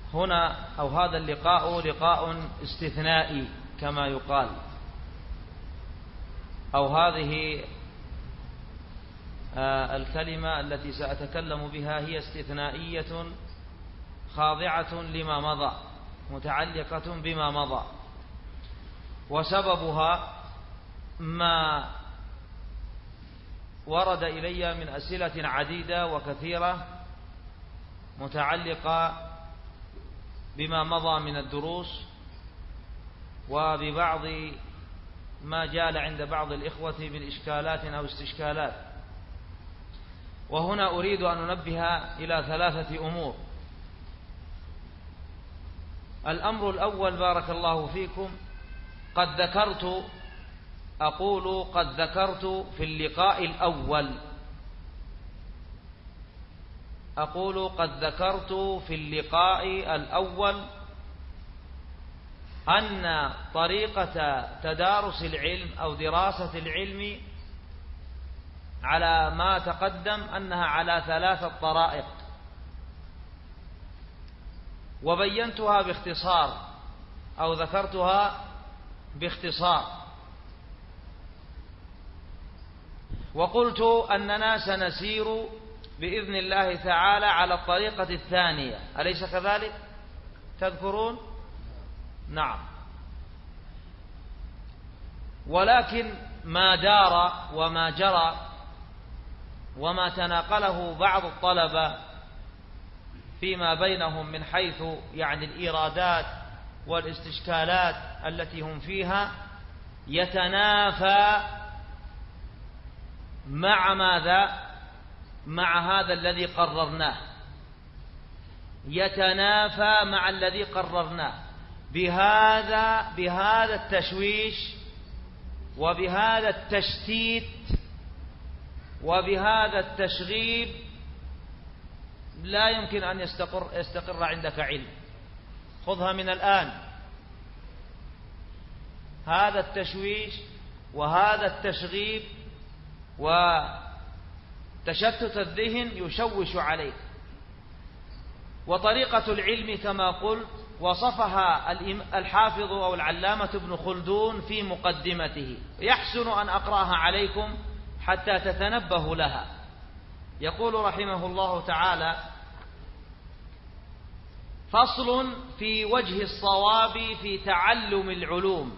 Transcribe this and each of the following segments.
هنا أو هذا اللقاء لقاء استثنائي كما يقال، أو هذه الكلمة التي سأتكلم بها هي استثنائية خاضعة لما مضى، متعلقة بما مضى، وسببها ما ورد إلي من أسئلة عديدة وكثيرة متعلقة بما مضى من الدروس، وببعض ما جال عند بعض الإخوة من إشكالات أو استشكالات. وهنا أريد أن ننبه إلى 3 أمور. الأمر الأول بارك الله فيكم، قد ذكرت في اللقاء الأول، أن طريقة تدارس العلم أو دراسة العلم على ما تقدم أنها على 3 طرائق، وبينتها باختصار أو ذكرتها باختصار، وقلت أننا سنسير بإذن الله تعالى على الطريقة الثانية، أليس كذلك؟ تذكرون؟ نعم. ولكن ما دار وما جرى وما تناقله بعض الطلبة فيما بينهم من حيث يعني الإيرادات والاستشكالات التي هم فيها يتنافى مع ماذا؟ مع هذا الذي قررناه، يتنافى مع الذي قررناه بهذا التشويش وبهذا التشتيت وبهذا التشغيب. لا يمكن أن يستقر عندك علم. خذها من الآن، هذا التشويش وهذا التشغيب وتشتت الذهن يشوش عليك. وطريقة العلم كما قلت وصفها الحافظ أو العلامة ابن خلدون في مقدمته، يحسن أن أقرأها عليكم حتى تتنبهوا لها. يقول رحمه الله تعالى: فصل في وجه الصواب في تعلم العلوم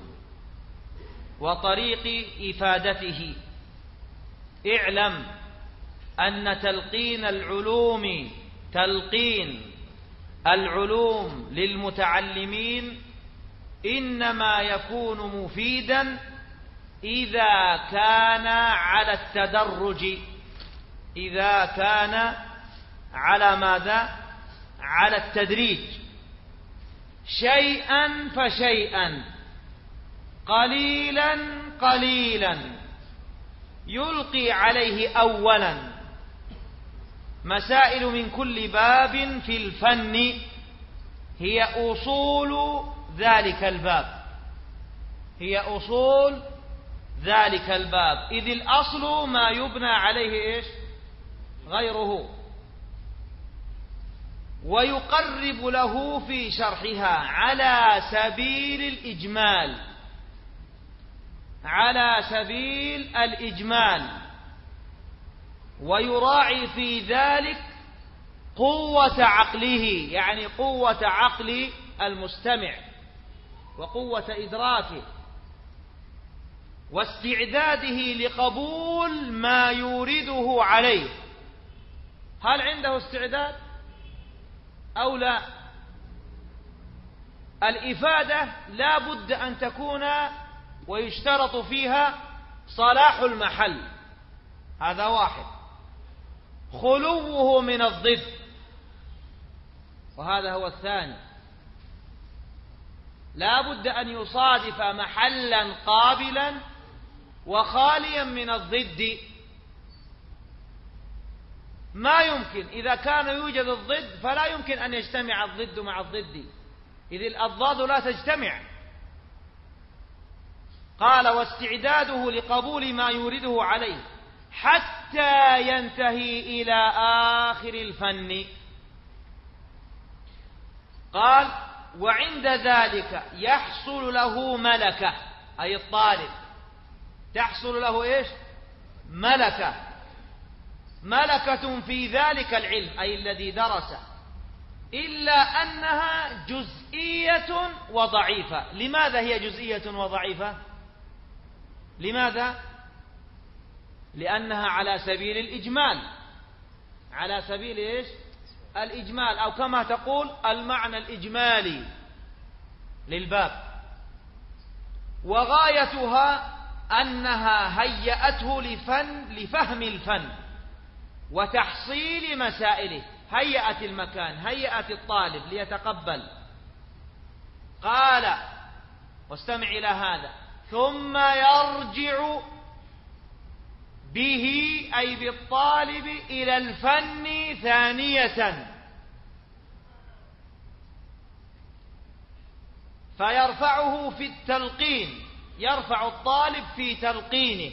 وطريق إفادته. اعلم أن تلقين العلوم للمتعلمين إنما يكون مفيدا إذا كان على التدرج، إذا كان على ماذا؟ على التدريج، شيئا فشيئا، قليلا قليلا، يلقي عليه أولا مسائل من كل باب في الفن هي أصول ذلك الباب، هي أصول ذلك الباب، إذ الأصل ما يبنى عليه إيش؟ غيره، ويقرب له في شرحها على سبيل الإجمال، على سبيل الإجمال، ويراعي في ذلك قوة عقله، يعني قوة عقل المستمع وقوة إدراكه واستعداده لقبول ما يورده عليه. هل عنده استعداد أو لا؟ الإفادة لا بد أن تكون ويشترط فيها صلاح المحل، هذا واحد، خلوه من الضد، وهذا هو الثاني، لا بد أن يصادف محلا قابلا وخاليا من الضد. ما يمكن إذا كان يوجد الضد فلا يمكن أن يجتمع الضد مع الضد، إذ الأضداد لا تجتمع. قال: واستعداده لقبول ما يورده عليه حتى ينتهي إلى آخر الفن. قال: وعند ذلك يحصل له ملكة، أي الطالب تحصل له إيش؟ ملكة في ذلك العلم، أي الذي درسه، إلا أنها جزئية وضعيفة. لماذا هي جزئية وضعيفة؟ لماذا؟ لأنها على سبيل الإجمال، على سبيل إيش؟ الإجمال، أو كما تقول المعنى الإجمالي للباب، وغايتها أنها هيأته لفهم الفن وتحصيل مسائله، هيأت المكان، هيأت الطالب ليتقبل. قال: واستمع إلى هذا: ثم يرجع به، أي بالطالب، إلى الفن ثانية، فيرفعه في التلقين، يرفع الطالب في تلقينه،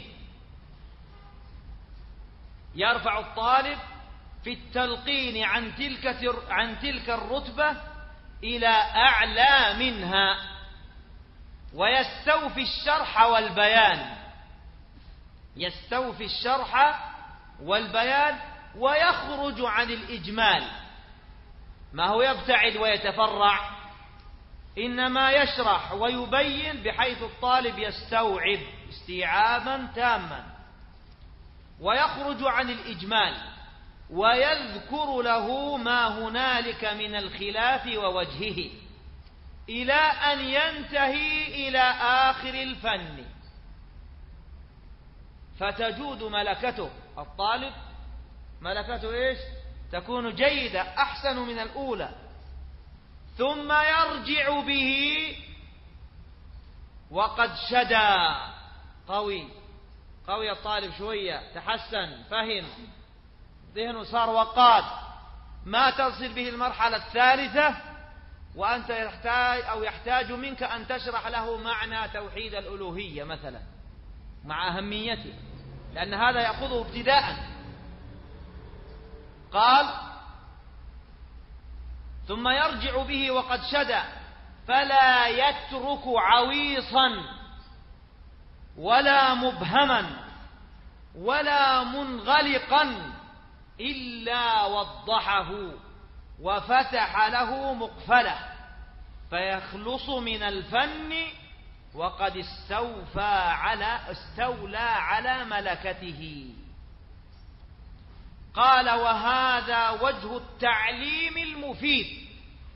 يرفع الطالب في التلقين عن تلك الرتبة إلى أعلى منها، ويستوفي الشرح والبيان، يستوفي الشرح والبيان، ويخرج عن الإجمال، ما هو يبتعد ويتفرع، إنما يشرح ويبين بحيث الطالب يستوعب استيعابا تاما، ويخرج عن الإجمال، ويذكر له ما هنالك من الخلاف ووجهه، إلى أن ينتهي إلى آخر الفن، فتجود ملكته. الطالب ملكته إيش؟ تكون جيدة، أحسن من الأولى. ثم يرجع به وقد شدا، قوي الطالب شوية، تحسن، فهم، ذهنه صار وقاد، ما تصل به المرحلة الثالثة وأنت يحتاج منك أن تشرح له معنى توحيد الألوهية مثلا، مع أهميته، لأن هذا يأخذه ابتداء. قال: ثم يرجع به وقد شدا، فلا يترك عويصا ولا مبهما ولا منغلقا إلا وضحه وفتح له مقفله، فيخلص من الفن وقد استولى على ملكته. قال: وهذا وجه التعليم المفيد،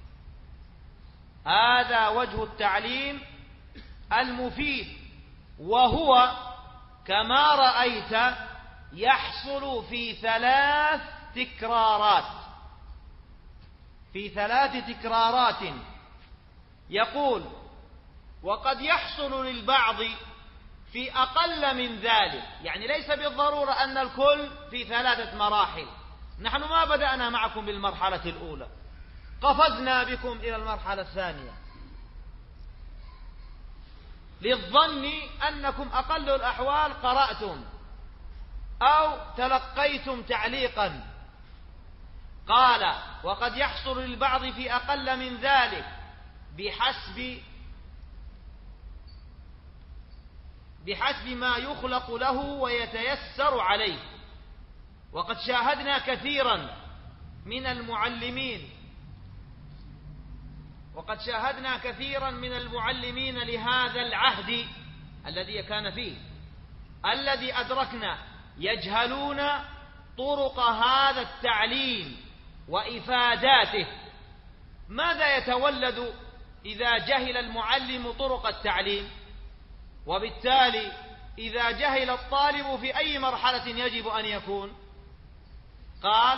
هذا وجه التعليم المفيد، وهو كما رأيت يحصل في 3 تكرارات، في 3 تكرارات. يقول: وقد يحصل للبعض في أقل من ذلك، يعني ليس بالضرورة أن الكل في 3 مراحل. نحن ما بدأنا معكم بالمرحلة الأولى، قفزنا بكم إلى المرحلة الثانية، للظن أنكم أقل الأحوال قرأتم أو تلقيتم تعليقا. قال: وقد يحصل للبعض في أقل من ذلك بحسب ما يخلق له ويتيسر عليه. وقد شاهدنا كثيرا من المعلمين لهذا العهد الذي كان فيه، الذي أدركنا يجهلون طرق هذا التعليم وإفاداته. ماذا يتولد إذا جهل المعلم طرق التعليم؟ وبالتالي إذا جهل الطالب في أي مرحلة يجب أن يكون؟ قال: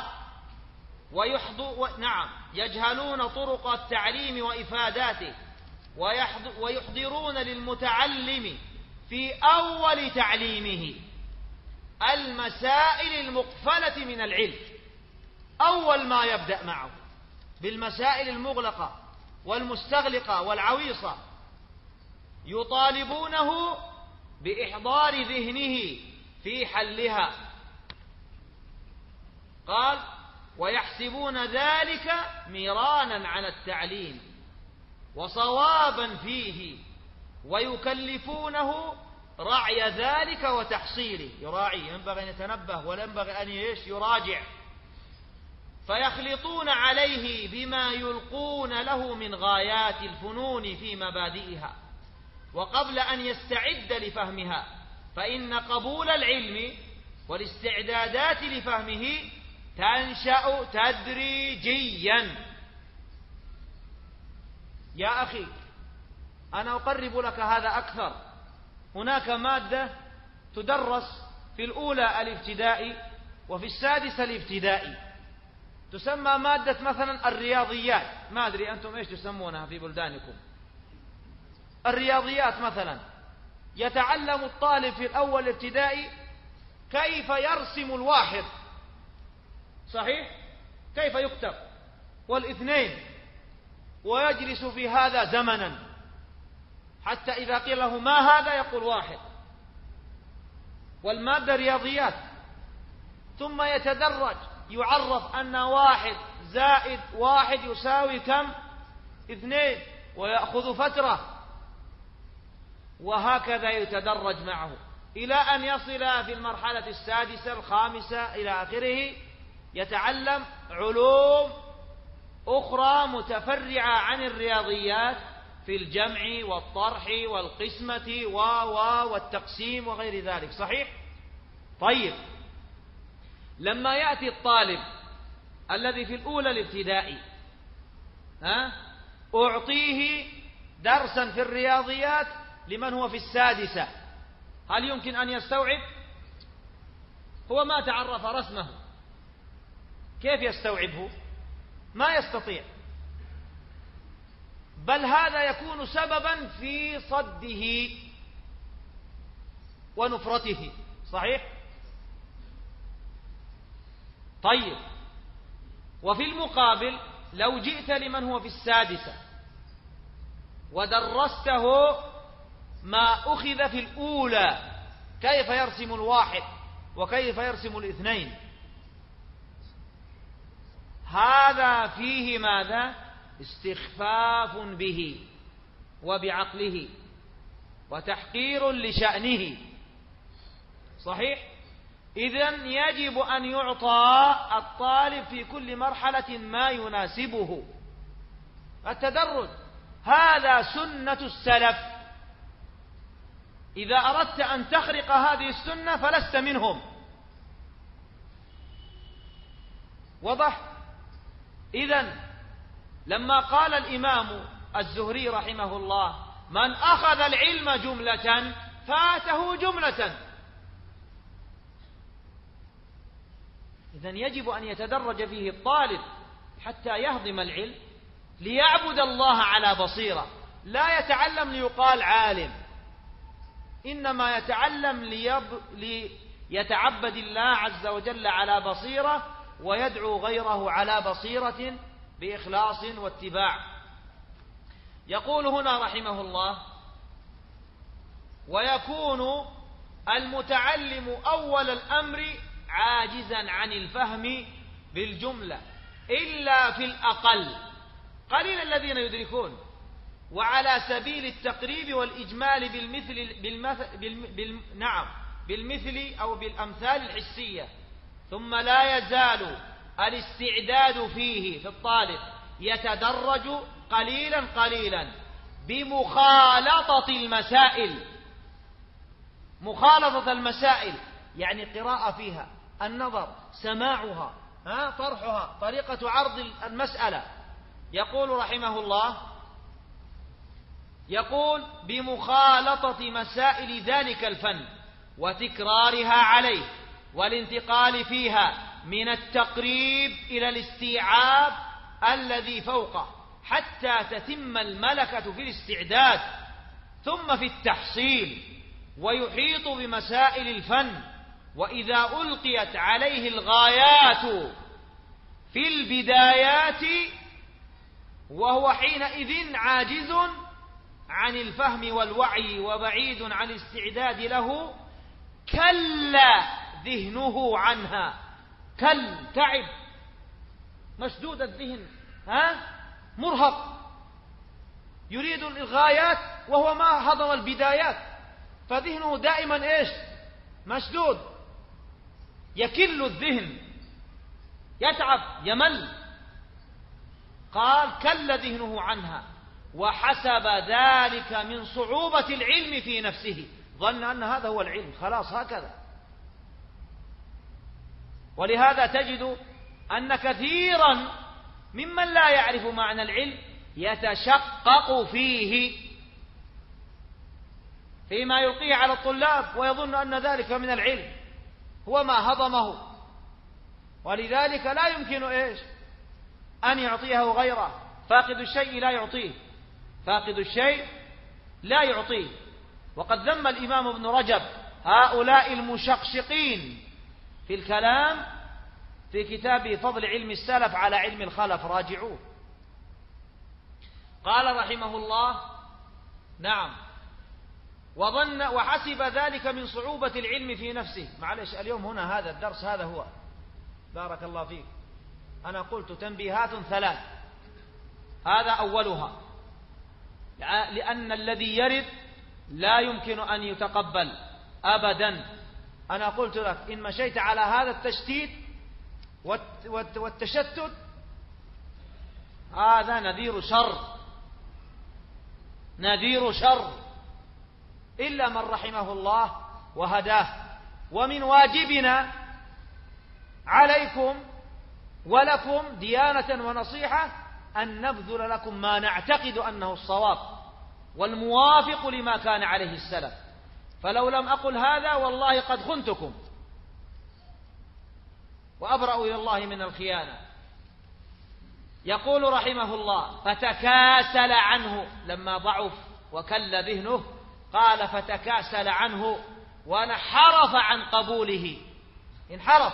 يجهلون طرق التعليم وإفاداته، ويحضرون للمتعلم في أول تعليمه المسائل المقفلة من العلم، أول ما يبدأ معه بالمسائل المغلقة والمستغلقة والعويصة، يطالبونه بإحضار ذهنه في حلها. قال: ويحسبون ذلك مرانا على التعليم وصوابا فيه، ويكلفونه رعي ذلك وتحصيله. يراعي، ينبغي أن يتنبه ولا ينبغي أن يراجع. فيخلطون عليه بما يلقون له من غايات الفنون في مبادئها وقبل أن يستعد لفهمها، فإن قبول العلم والاستعدادات لفهمه تنشأ تدريجيا. يا أخي، أنا أقرب لك هذا أكثر. هناك مادة تدرس في الأولى الابتدائي وفي السادسة الابتدائي، تسمى مادة مثلا الرياضيات. ما أدري أنتم إيش تسمونها في بلدانكم. الرياضيات مثلا، يتعلم الطالب في الأول الابتدائي كيف يرسم الواحد، صحيح؟ كيف يكتب، والاثنين، ويجلس في هذا زمنا حتى إذا قيل له ما هذا يقول واحد، والمادة رياضيات. ثم يتدرج، يعرف أن 1 زائد 1 يساوي كم؟ 2، ويأخذ فترة، وهكذا يتدرج معه إلى أن يصل في المرحلة السادسة الخامسة إلى آخره، يتعلم علوم أخرى متفرعة عن الرياضيات في الجمع والطرح والقسمة والتقسيم وغير ذلك، صحيح؟ طيب، لما يأتي الطالب الذي في الأولى الابتدائي أعطيه درسا في الرياضيات لمن هو في السادسة، هل يمكن أن يستوعب؟ هو ما تعرف رسمه، كيف يستوعبه؟ ما يستطيع، بل هذا يكون سببا في صده ونفرته، صحيح؟ طيب، وفي المقابل لو جئت لمن هو في السادسة ودرسته ما أخذ في الأولى، كيف يرسم 1 وكيف يرسم 2، هذا فيه ماذا؟ استخفاف به وبعقله وتحقير لشأنه، صحيح؟ إذن يجب أن يعطى الطالب في كل مرحلة ما يناسبه. التدرج هذا سنة السلف، إذا أردت أن تخرق هذه السنة فلست منهم. وضح؟ إذن لما قال الإمام الزهري رحمه الله: من أخذ العلم جملة فاته جملة، إذن يجب أن يتدرج فيه الطالب حتى يهضم العلم، ليعبد الله على بصيرة، لا يتعلم ليقال عالم، إنما يتعلم ليتعبد الله عز وجل على بصيرة، ويدعو غيره على بصيرة بإخلاص واتباع. يقول هنا رحمه الله: ويكون المتعلم أول الأمر عاجزا عن الفهم بالجملة إلا في الأقل، قليل الذين يدركون، وعلى سبيل التقريب والإجمال بالمثل أو بالأمثال الحسية. ثم لا يزال الاستعداد فيه في الطالب يتدرج قليلا قليلا بمخالطة المسائل. مخالطة المسائل يعني قراءة فيها، النظر، سماعها، طرحها، طريقة عرض المسألة. يقول رحمه الله: يقول بمخالطة مسائل ذلك الفن وتكرارها عليه، والانتقال فيها من التقريب إلى الاستيعاب الذي فوقه، حتى تتم الملكة في الاستعداد، ثم في التحصيل، ويحيط بمسائل الفن. وإذا ألقيت عليه الغايات في البدايات وهو حينئذ عاجز عن الفهم والوعي وبعيد عن الاستعداد له، كل ذهنه عنها، تعب مشدود الذهن، مرهق، يريد الغايات وهو ما هضم البدايات، فذهنه دائما إيش؟ مشدود، يكل الذهن، يتعب، يمل. قال كل ذهنه عنها، وحسب ذلك من صعوبة العلم في نفسه، ظن أن هذا هو العلم، خلاص هكذا. ولهذا تجد أن كثيرا ممن لا يعرف معنى العلم يتشقق فيما يلقيه على الطلاب، ويظن أن ذلك من العلم، هو ما هضمه، ولذلك لا يمكن إيش؟ أن يعطيه غيره. فاقد الشيء لا يعطيه، فاقد الشيء لا يعطيه. وقد ذم الإمام ابن رجب هؤلاء المشقشقين في الكلام في كتابه فضل علم السلف على علم الخلف، راجعوه. قال رحمه الله: نعم، وظن وحسب ذلك من صعوبة العلم في نفسه. معلش اليوم هنا هذا الدرس هذا هو، بارك الله فيك. أنا قلت تنبيهات 3، هذا أولها، لأن الذي يرد لا يمكن أن يتقبل أبدا. أنا قلت لك إن مشيت على هذا التشتيت والتشتت هذا نذير شر، نذير شر، إلا من رحمه الله وهداه. ومن واجبنا عليكم ولكم ديانة ونصيحة أن نبذل لكم ما نعتقد أنه الصواب والموافق لما كان عليه السلف، فلو لم أقل هذا والله قد خنتكم وأبرأ إلى الله من الخيانة. يقول رحمه الله: فتكاسل عنه، لما ضعف وكل ذهنه قال فتكاسل عنه وانحرف عن قبوله، انحرف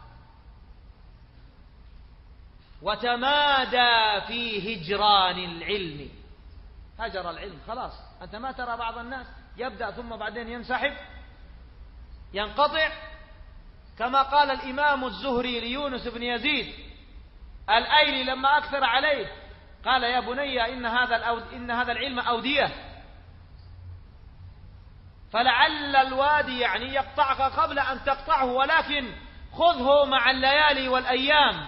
وتمادى في هجران العلم، هجر العلم، خلاص. أنت ما ترى بعض الناس يبدأ ثم بعدين ينسحب، ينقطع، كما قال الإمام الزهري ليونس بن يزيد الأيلي لما أكثر عليه، قال: يا بني إن هذا العلم أودية، فلعل الوادي يعني يقطعك قبل أن تقطعه، ولكن خذه مع الليالي والأيام.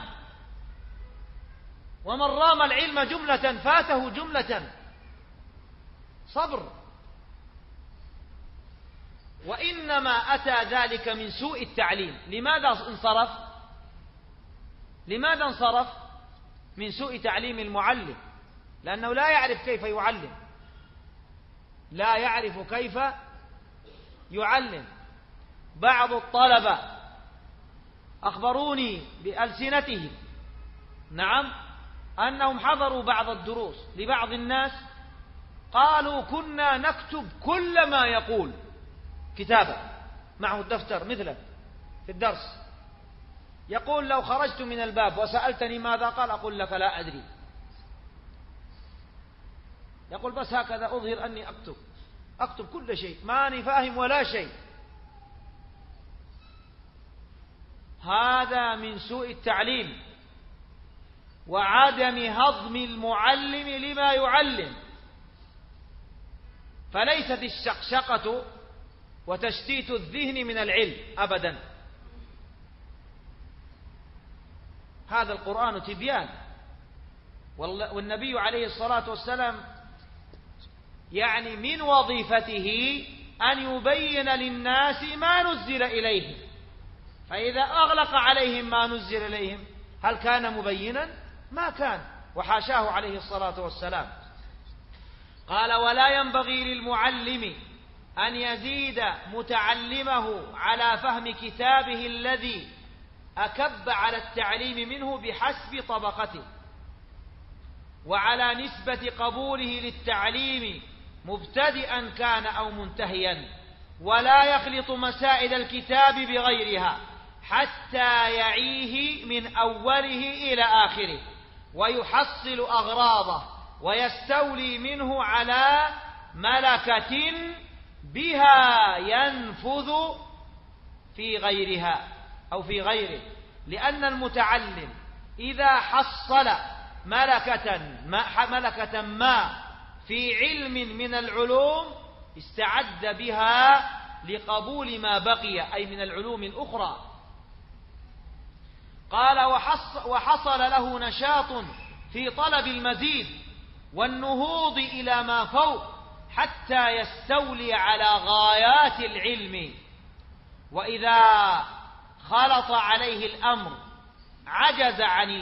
ومن رام العلم جملة فاته جملة، صبر. وإنما أتى ذلك من سوء التعليم. لماذا انصرف؟ لماذا انصرف؟ من سوء تعليم المعلم، لأنه لا يعرف كيف يعلم، لا يعرف كيف يعلم. بعض الطلبة أخبروني بألسنتهم، نعم، أنهم حضروا بعض الدروس لبعض الناس، قالوا: كنا نكتب كل ما يقول كتابة، معه الدفتر مثله في الدرس، يقول: لو خرجت من الباب وسألتني ماذا قال أقول لك لا أدري. يقول: بس هكذا أظهر أني أكتب كل شيء، ماني فاهم ولا شيء. هذا من سوء التعليم وعدم هضم المعلم لما يعلم. فليست الشقشقة وتشتيت الذهن من العلم أبدا. هذا القرآن تبيان، والنبي عليه الصلاة والسلام يعني من وظيفته أن يبين للناس ما نزل إليهم، فإذا أغلق عليهم ما نزل إليهم هل كان مبينا؟ ما كان، وحاشاه عليه الصلاة والسلام. قال: ولا ينبغي للمعلم أن يزيد متعلمه على فهم كتابه الذي أكب على التعليم منه بحسب طبقته، وعلى نسبة قبوله للتعليم مبتدئا كان أو منتهيا، ولا يخلط مسائل الكتاب بغيرها حتى يعيه من أوله إلى آخره، ويحصل أغراضه ويستولي منه على ملكة بها ينفذ في غيرها أو في غيره. لأن المتعلم إذا حصل ملكة ما في علم من العلوم استعد بها لقبول ما بقي، أي من العلوم الأخرى. قال وحصل له نشاط في طلب المزيد والنهوض إلى ما فوق حتى يستولي على غايات العلم. وإذا خلط عليه الأمر عجز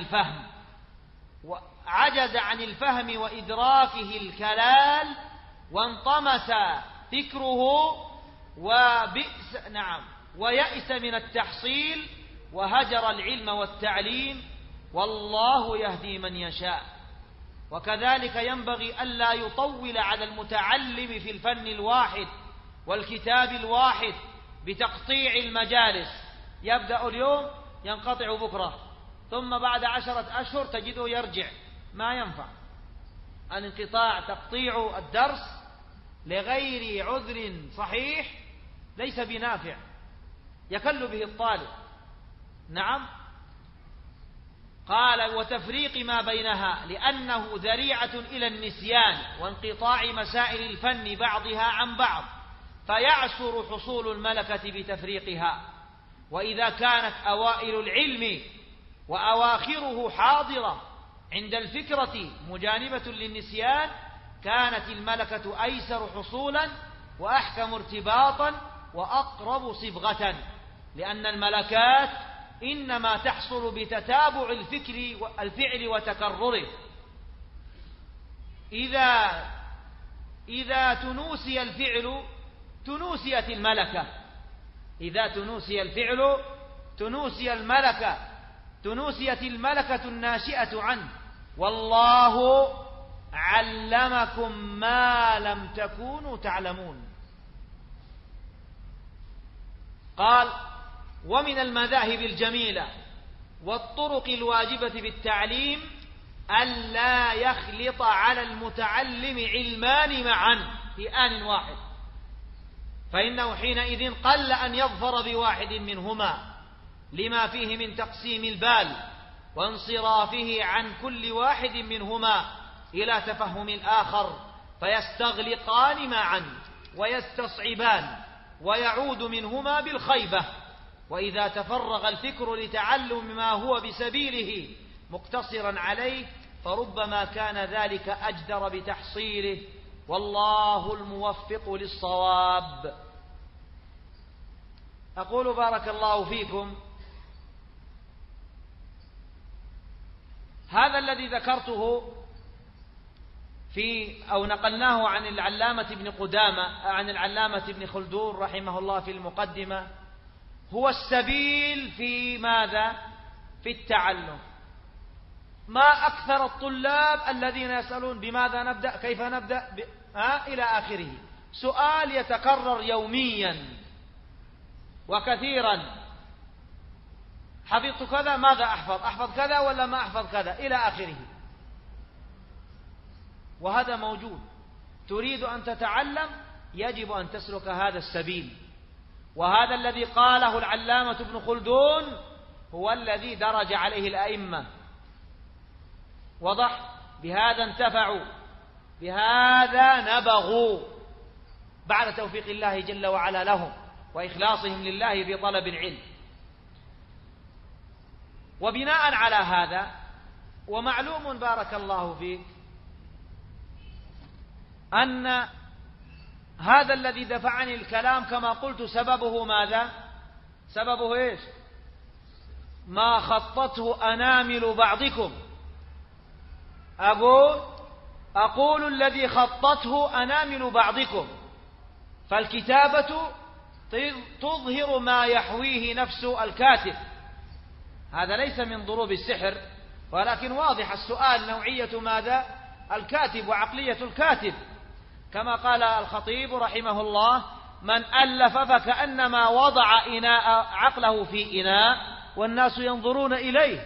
عن الفهم وإدراكه الكلال، وانطمس فكره ويأس من التحصيل، وهجر العلم والتعليم، والله يهدي من يشاء. وكذلك ينبغي ألا يطول على المتعلم في الفن الواحد والكتاب الواحد بتقطيع المجالس، يبدأ اليوم ينقطع بكرة، ثم بعد 10 أشهر تجده يرجع. ما ينفع الانقطاع، تقطيع الدرس لغير عذر صحيح ليس بنافع، يكل به الطالب. نعم. قال وتفريق ما بينها لأنه ذريعة إلى النسيان وانقطاع مسائل الفن بعضها عن بعض، فيعسر حصول الملكة بتفريقها. وإذا كانت أوائل العلم وأواخره حاضرة عند الفكرة مجانبة للنسيان، كانت الملكة أيسر حصولا وأحكم ارتباطا وأقرب صبغة، لأن الملكات إنما تحصل بتتابع الفعل وتكرره. إذا تنوسي الفعل تنوسيت الملكة، إذا تنوسي الفعل تنوسيت الملكة الناشئة عنه. والله علمكم ما لم تكونوا تعلمون. قال ومن المذاهب الجميلة والطرق الواجبة بالتعليم ألا يخلط على المتعلم علمان معا في آن واحد، فإنه حينئذ قل أن يظفر بواحد منهما لما فيه من تقسيم البال وانصرافه عن كل واحد منهما إلى تفهم الآخر، فيستغلقان معا ويستصعبان ويعود منهما بالخيبة. وإذا تفرغ الفكر لتعلم ما هو بسبيله مقتصرا عليه فربما كان ذلك أجدر بتحصيله، والله الموفق للصواب. أقول بارك الله فيكم، هذا الذي ذكرته نقلناه عن العلامة ابن قدامة عن العلامة ابن خلدون رحمه الله في المقدمة، هو السبيل في ماذا؟ في التعلم. ما أكثر الطلاب الذين يسألون بماذا نبدأ، كيف نبدأ، إلى آخره، سؤال يتكرر يوميا وكثيرا: حفظت كذا، ماذا أحفظ كذا ولا ما أحفظ كذا، إلى آخره. وهذا موجود. تريد أن تتعلم يجب أن تسلك هذا السبيل، وهذا الذي قاله العلامة ابن خلدون هو الذي درج عليه الأئمة. وضح؟ بهذا انتفعوا، بهذا نبغوا بعد توفيق الله جل وعلا لهم وإخلاصهم لله في طلب العلم. وبناء على هذا، ومعلوم بارك الله فيك أن هذا الذي دفعني الكلام كما قلت سببه ماذا؟ سببه إيش؟ ما خطته أنامل بعضكم. أقول الذي خطته أنامل بعضكم، فالكتابة تظهر ما يحويه نفس الكاتب. هذا ليس من ضروب السحر، ولكن واضح السؤال نوعية ماذا؟ الكاتب وعقلية الكاتب. كما قال الخطيب رحمه الله: من ألف فكأنما وضع عقله في إناء والناس ينظرون إليه.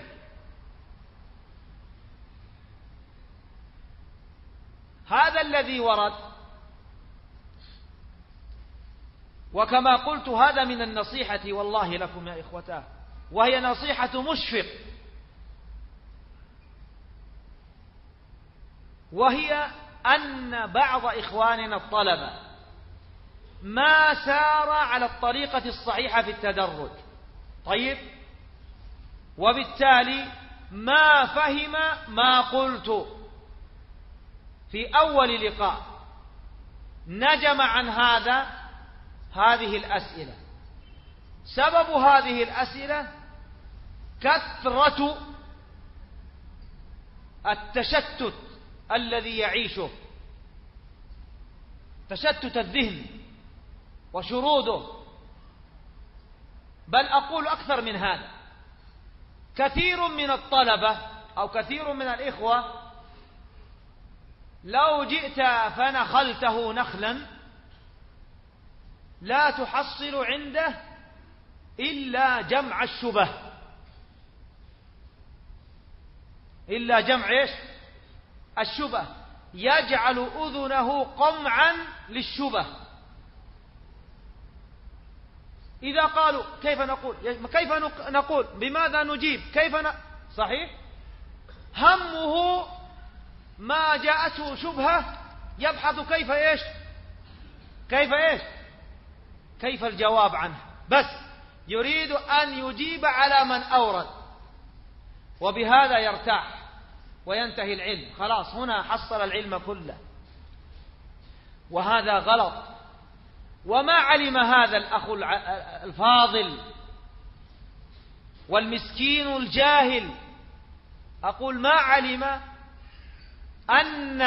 هذا الذي ورد. وكما قلت هذا من النصيحة والله لكم يا إخوتاه، وهي نصيحة مشفق وهي أن بعض إخواننا الطلبة ما سار على الطريقة الصحيحة في التدرج، طيب، وبالتالي ما فهم ما قلت في أول لقاء، نجم عن هذه الأسئلة. سبب هذه الأسئلة كثرة التشتت الذي يعيشه، تشتت الذهن وشروده. بل أقول أكثر من هذا، كثير من الطلبة أو كثير من الإخوة لو جئت فنخلته نخلا لا تحصل عنده إلا جمع الشبه، إلا جمع إيش؟ الشبه، يجعل أذنه قمعا للشبه. إذا قالوا كيف نقول بماذا نجيب صحيح، همه ما جاءته شبهة يبحث كيف الجواب عنه، بس يريد أن يجيب على من أورد، وبهذا يرتاح وينتهي العلم، خلاص هنا حصل العلم كله. وهذا غلط. وما علم هذا الأخ الفاضل والمسكين الجاهل، أقول ما علم أن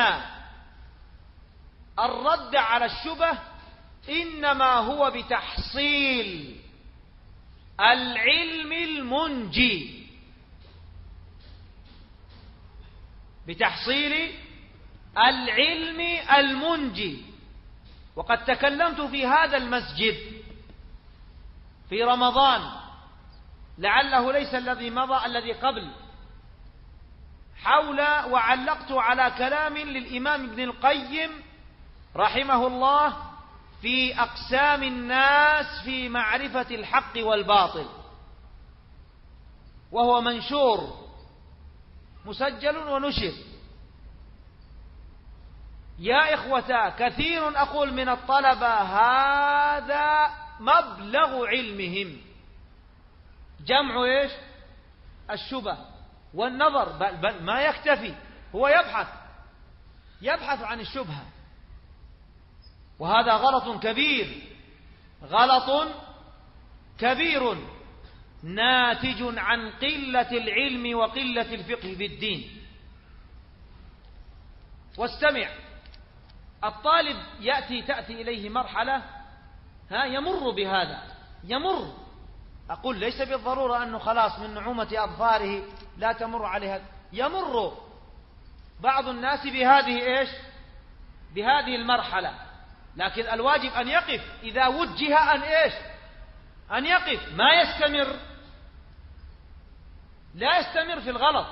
الرد على الشبه إنما هو بتحصيل العلم المنجي، بتحصيل العلم المنجي. وقد تكلمت في هذا المسجد في رمضان، لعله ليس الذي مضى، الذي قبل، وعلقت على كلام للإمام ابن القيم رحمه الله في أقسام الناس في معرفة الحق والباطل، وهو منشور مسجل ونشر. يا إخوتا، كثير أقول من الطلبة هذا مبلغ علمهم، جمع إيش؟ الشبه والنظر، بل ما يكتفي، هو يبحث عن الشبهة، وهذا غلط كبير ناتج عن قلة العلم وقلة الفقه في الدين. واستمع، الطالب تأتي إليه مرحلة يمر بهذا، أقول ليس بالضرورة أنه خلاص من نعومة أظفاره لا تمر عليها، يمر بعض الناس بهذه المرحلة، لكن الواجب أن يقف إذا وجه أن يقف، لا يستمر في الغلط.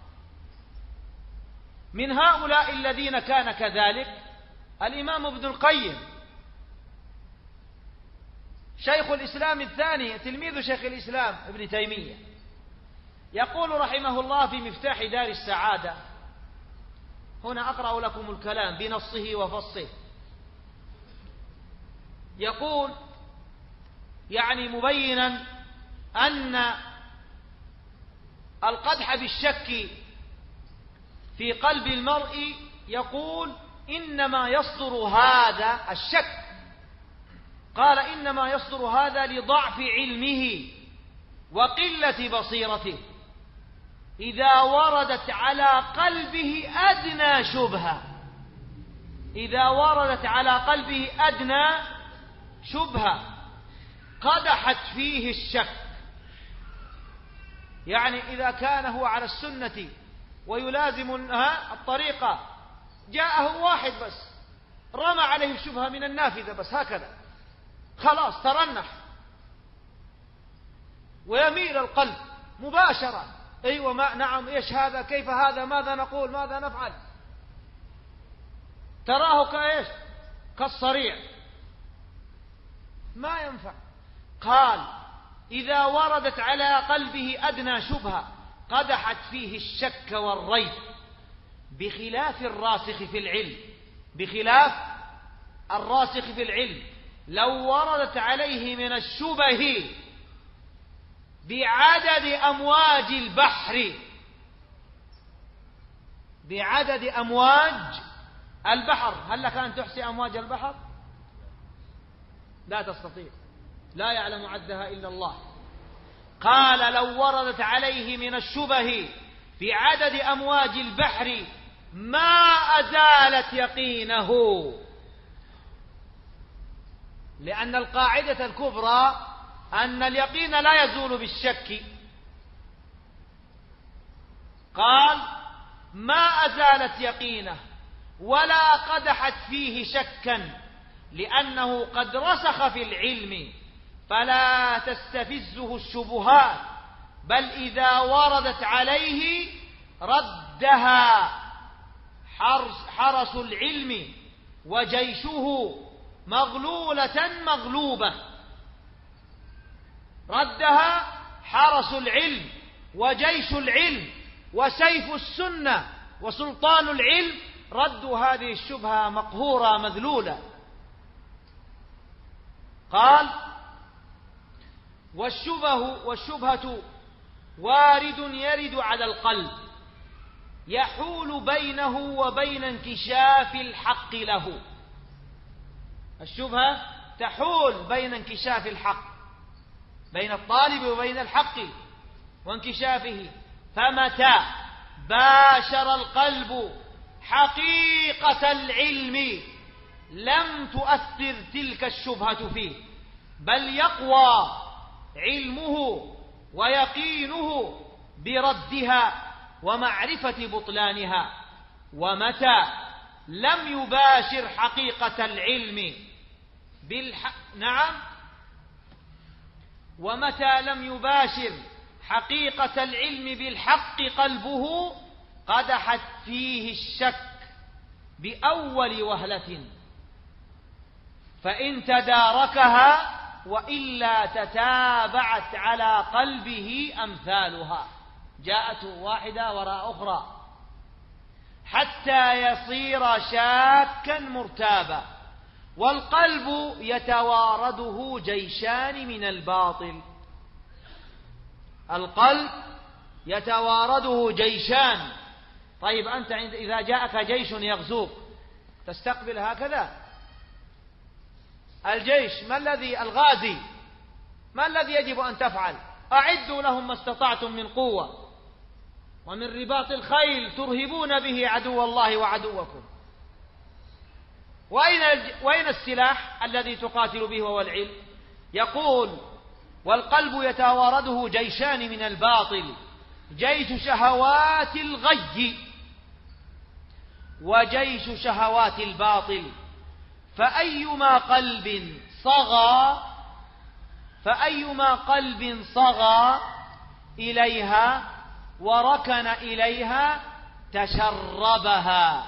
من هؤلاء الذين كان كذلك الإمام ابن القيم، شيخ الإسلام الثاني، تلميذ شيخ الإسلام ابن تيمية، يقول رحمه الله في مفتاح دار السعادة، هنا أقرأ لكم الكلام بنصه وفصه، يقول يعني مبينا أن القدح بالشك في قلب المرء، يقول إنما يصدر هذا الشك، قال إنما يصدر هذا لضعف علمه وقلة بصيرته، إذا وردت على قلبه أدنى شبهة قدحت فيه الشك. يعني إذا كان هو على السنة ويلازم الطريقة، جاءه واحد بس رمى عليه الشبهة من النافذة بس هكذا، خلاص ترنح ويميل القلب مباشرة، أيوة نعم، إيش هذا، كيف هذا، ماذا نقول، ماذا نفعل، تراه كالصريع، ما ينفع. قال إذا وردت على قلبه أدنى شبهة قدحت فيه الشك والريب بخلاف الراسخ في العلم، بخلاف الراسخ في العلم. لو وردت عليه من الشبه بعدد أمواج البحر، بعدد أمواج البحر، هل لك أن تحصي أمواج البحر؟ لا تستطيع، لا يعلم عدها إلا الله. قال لو وردت عليه من الشبه في عدد أمواج البحر ما أزالت يقينه، لأن القاعدة الكبرى أن اليقين لا يزول بالشك. قال ما أزالت يقينه ولا قدحت فيه شكا، لأنه قد رسخ في العلم فلا تستفزه الشبهات، بل إذا وردت عليه ردها حرس العلم وجيشه مغلولة مغلوبة. ردها حرس العلم وجيش العلم وسيف السنة وسلطان العلم، ردوا هذه الشبهة مقهورة مذلولة. قال والشبهة وارد يرد على القلب يحول بينه وبين انكشاف الحق له. الشبهة تحول بين انكشاف الحق، بين الطالب وبين الحق وانكشافه. فمتى باشر القلب حقيقة العلم لم تؤثر تلك الشبهة فيه، بل يقوى علمه ويقينه بردها ومعرفة بطلانها. ومتى لم يباشر حقيقة العلم ومتى لم يباشر حقيقة العلم بالحق قلبه قدحت فيه الشك بأول وهلة، فإن تداركها وإلا تتابعت على قلبه أمثالها، جاءت واحدة وراء أخرى حتى يصير شاكا مرتابا. والقلب يتوارده جيشان من الباطل، القلب يتوارده جيشان. طيب أنت إذا جاءك جيش يغزوك تستقبل هكذا؟ الجيش الغازي ما الذي يجب أن تفعل؟ أعدوا لهم ما استطعتم من قوة ومن رباط الخيل ترهبون به عدو الله وعدوكم. وأين السلاح الذي تقاتل به هو العلم؟ يقول والقلب يتوارده جيشان من الباطل، جيش شهوات الغي وجيش شهوات الباطل. فأيما قلب صغى إليها وركن إليها تشربها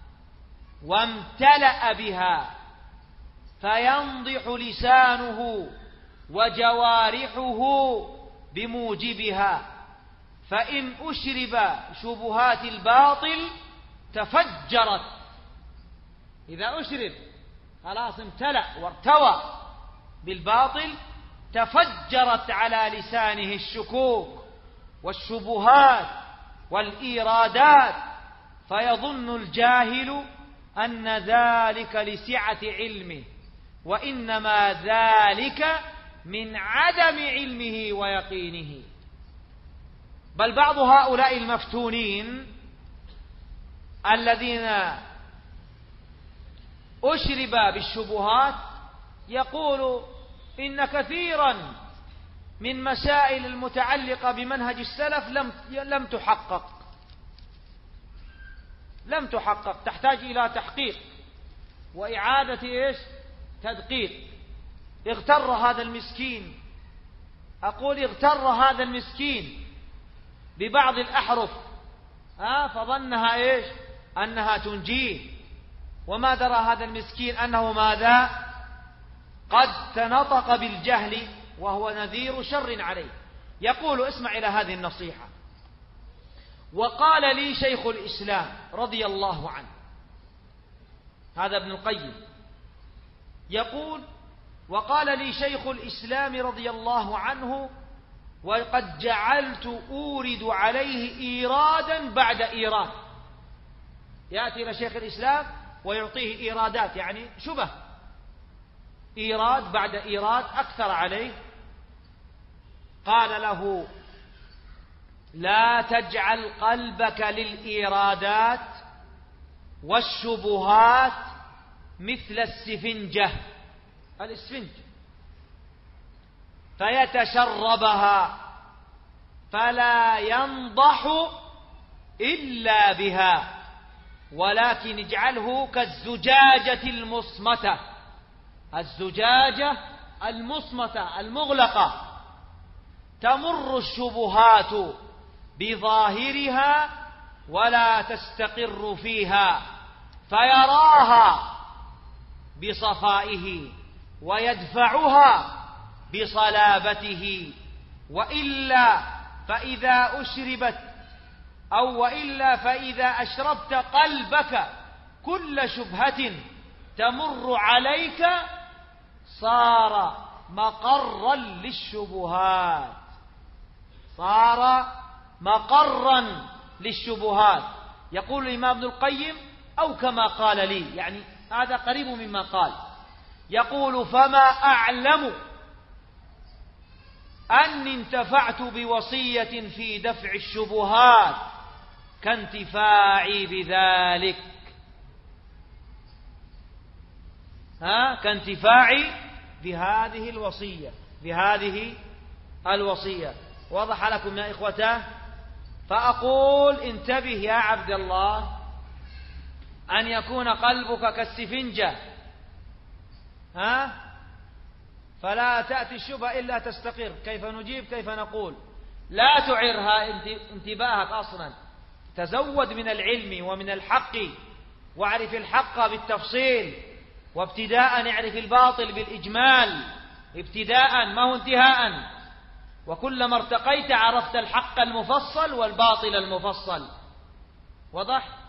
وامتلأ بها، فينضح لسانه وجوارحه بموجبها. فإن أشرب شبهات الباطل تفجرت، إذا أشرب خلاص امتلأ وارتوى بالباطل تفجرت على لسانه الشكوك والشبهات والإيرادات، فيظن الجاهل أن ذلك لسعة علمه، وإنما ذلك من عدم علمه ويقينه. بل بعض هؤلاء المفتونين الذين أشرب بالشبهات يقول إن كثيرا من مسائل المتعلقة بمنهج السلف لم تحقق، تحتاج إلى تحقيق وإعادة تدقيق. اغتر هذا المسكين، أقول اغتر هذا المسكين ببعض الأحرف فظنها أنها تنجيه، وما درى هذا المسكين أنه ماذا؟ قد تنطق بالجهل وهو نذير شر عليه. يقول اسمع إلى هذه النصيحة: وقال لي شيخ الإسلام رضي الله عنه، هذا ابن القيم يقول: وقال لي شيخ الإسلام رضي الله عنه: وقد جعلت أورد عليه إيرادا بعد إيراد. يأتي إلى شيخ الإسلام ويعطيه إيرادات، يعني شبه، إيراد بعد إيراد أكثر عليه. قال له: لا تجعل قلبك للإيرادات والشبهات مثل السفنجة، الإسفنج، فيتشربها فلا ينضح إلا بها، ولكن اجعله كالزجاجة المصمتة، الزجاجة المصمتة المغلقة، تمر الشبهات بظاهرها ولا تستقر فيها، فيراها بصفائه ويدفعها بصلابته، وإلا فإذا أشربت قلبك كل شبهة تمر عليك صار مقرا للشبهات، صار مقرا للشبهات. يقول الإمام ابن القيم: أو كما قال لي، يعني هذا قريب مما قال. يقول: فما أعلم أني انتفعت بوصية في دفع الشبهات كانتفاعي بذلك، كانتفاعي بهذه الوصية. وضح لكم يا إخوته؟ فأقول: انتبه يا عبد الله أن يكون قلبك كالسفنجة، فلا تأتي الشبهة إلا تستقر. كيف نجيب؟ كيف نقول؟ لا تعرها انتباهك أصلا، تزود من العلم ومن الحق، واعرف الحق بالتفصيل، وابتداء اعرف الباطل بالإجمال، ابتداء ما هو انتهاء. وكلما ارتقيت عرفت الحق المفصل والباطل المفصل. وضح؟